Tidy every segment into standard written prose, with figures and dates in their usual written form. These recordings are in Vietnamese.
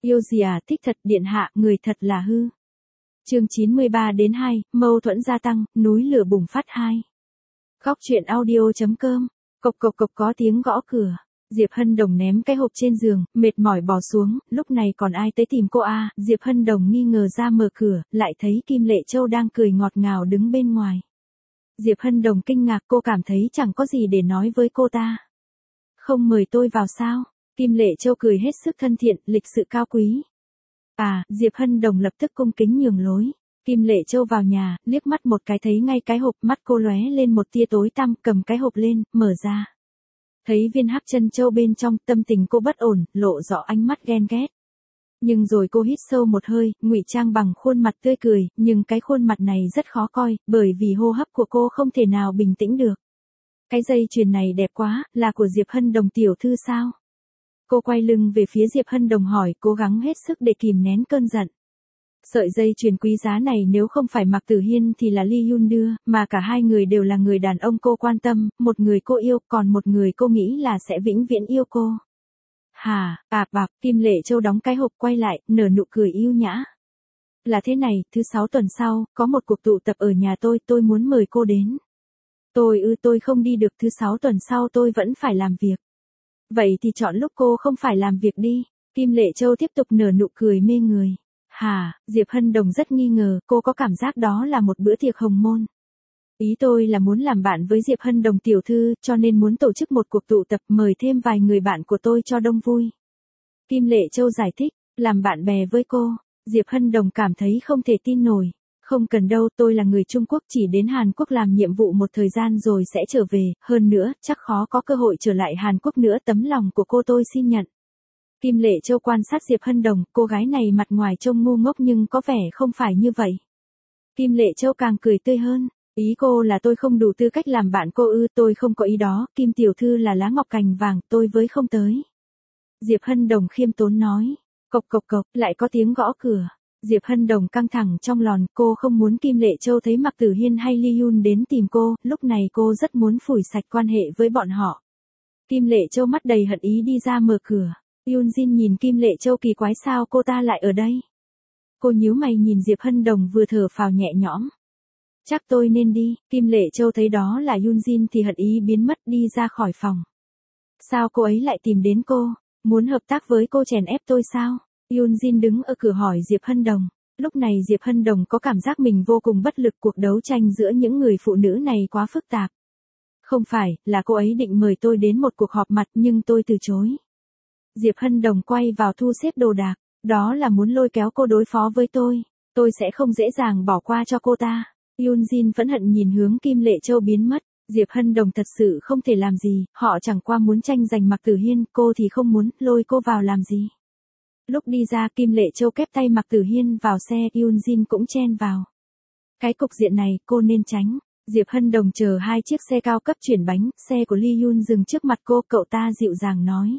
Yêu gì à, thích thật, điện hạ, người thật là hư. Chương 93-2, mâu thuẫn gia tăng, núi lửa bùng phát 2. Góc truyện audio.com. Cộc cộc cộc có tiếng gõ cửa. Diệp Hân Đồng ném cái hộp trên giường, mệt mỏi bò xuống, lúc này còn ai tới tìm cô à? Diệp Hân Đồng nghi ngờ ra mở cửa, lại thấy Kim Lệ Châu đang cười ngọt ngào đứng bên ngoài. Diệp Hân Đồng kinh ngạc, cô cảm thấy chẳng có gì để nói với cô ta. Không mời tôi vào sao? Kim Lệ Châu cười hết sức thân thiện, lịch sự cao quý. À, Diệp Hân Đồng lập tức cung kính nhường lối. Kim Lệ Châu vào nhà, liếc mắt một cái thấy ngay cái hộp, mắt cô lóe lên một tia tối tăm, cầm cái hộp lên, mở ra. Thấy viên hắc chân châu bên trong, tâm tình cô bất ổn, lộ rõ ánh mắt ghen ghét. Nhưng rồi cô hít sâu một hơi, ngụy trang bằng khuôn mặt tươi cười, nhưng cái khuôn mặt này rất khó coi, bởi vì hô hấp của cô không thể nào bình tĩnh được. Cái dây chuyền này đẹp quá, là của Diệp Hân Đồng tiểu thư sao? Cô quay lưng về phía Diệp Hân Đồng hỏi, cố gắng hết sức để kìm nén cơn giận. Sợi dây chuyền quý giá này nếu không phải Mạc Tử Hiên thì là Ly Yun đưa, mà cả hai người đều là người đàn ông cô quan tâm, một người cô yêu, còn một người cô nghĩ là sẽ vĩnh viễn yêu cô. Hà, bạc, Kim Lệ Châu đóng cái hộp quay lại, nở nụ cười yêu nhã. Là thế này, thứ 6 tuần sau, có một cuộc tụ tập ở nhà tôi muốn mời cô đến. Tôi không đi được, thứ 6 tuần sau tôi vẫn phải làm việc. Vậy thì chọn lúc cô không phải làm việc đi. Kim Lệ Châu tiếp tục nở nụ cười mê người. Hà, Diệp Hân Đồng rất nghi ngờ, cô có cảm giác đó là một bữa tiệc hồng môn. Ý tôi là muốn làm bạn với Diệp Hân Đồng tiểu thư, cho nên muốn tổ chức một cuộc tụ tập, mời thêm vài người bạn của tôi cho đông vui. Kim Lệ Châu giải thích, làm bạn bè với cô. Diệp Hân Đồng cảm thấy không thể tin nổi. Không cần đâu, tôi là người Trung Quốc, chỉ đến Hàn Quốc làm nhiệm vụ một thời gian rồi sẽ trở về, hơn nữa, chắc khó có cơ hội trở lại Hàn Quốc nữa, tấm lòng của cô tôi xin nhận. Kim Lệ Châu quan sát Diệp Hân Đồng, cô gái này mặt ngoài trông ngu ngốc nhưng có vẻ không phải như vậy. Kim Lệ Châu càng cười tươi hơn, ý cô là tôi không đủ tư cách làm bạn cô ư? Tôi không có ý đó, Kim tiểu thư là lá ngọc cành vàng, tôi với không tới. Diệp Hân Đồng khiêm tốn nói, cộc cộc cộc, lại có tiếng gõ cửa. Diệp Hân Đồng căng thẳng trong lòng, cô không muốn Kim Lệ Châu thấy Mạc Tử Hiên hay Ly Yun đến tìm cô, lúc này cô rất muốn phủi sạch quan hệ với bọn họ. Kim Lệ Châu mắt đầy hận ý đi ra mở cửa. Yun Jin nhìn Kim Lệ Châu kỳ quái, sao cô ta lại ở đây? Cô nhíu mày nhìn Diệp Hân Đồng vừa thở phào nhẹ nhõm. Chắc tôi nên đi. Kim Lệ Châu thấy đó là Yun Jin thì hận ý biến mất, đi ra khỏi phòng. Sao cô ấy lại tìm đến cô? Muốn hợp tác với cô, chèn ép tôi sao? Yun Jin đứng ở cửa hỏi Diệp Hân Đồng. Lúc này Diệp Hân Đồng có cảm giác mình vô cùng bất lực, cuộc đấu tranh giữa những người phụ nữ này quá phức tạp. Không phải, là cô ấy định mời tôi đến một cuộc họp mặt nhưng tôi từ chối. Diệp Hân Đồng quay vào thu xếp đồ đạc, đó là muốn lôi kéo cô đối phó với tôi sẽ không dễ dàng bỏ qua cho cô ta. Yun Jin phẫn hận nhìn hướng Kim Lệ Châu biến mất, Diệp Hân Đồng thật sự không thể làm gì, họ chẳng qua muốn tranh giành Mạc Tử Hiên, cô thì không muốn, lôi cô vào làm gì. Lúc đi ra Kim Lệ Châu kép tay Mạc Tử Hiên vào xe, Yun Jin cũng chen vào. Cái cục diện này, cô nên tránh. Diệp Hân Đồng chờ hai chiếc xe cao cấp chuyển bánh, xe của Lee Yun dừng trước mặt cô, cậu ta dịu dàng nói.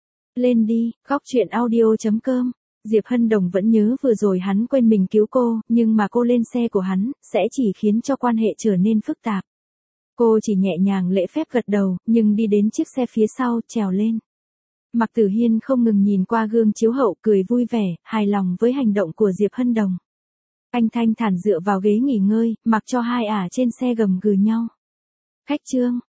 Lên đi, góc truyện audio.com. Diệp Hân Đồng vẫn nhớ vừa rồi hắn quên mình cứu cô, nhưng mà cô lên xe của hắn, sẽ chỉ khiến cho quan hệ trở nên phức tạp. Cô chỉ nhẹ nhàng lễ phép gật đầu, nhưng đi đến chiếc xe phía sau, trèo lên. Mạc Tử Hiên không ngừng nhìn qua gương chiếu hậu, cười vui vẻ, hài lòng với hành động của Diệp Hân Đồng. Anh thanh thản dựa vào ghế nghỉ ngơi, mặc cho hai ả trên xe gầm gừ nhau. Khách trương,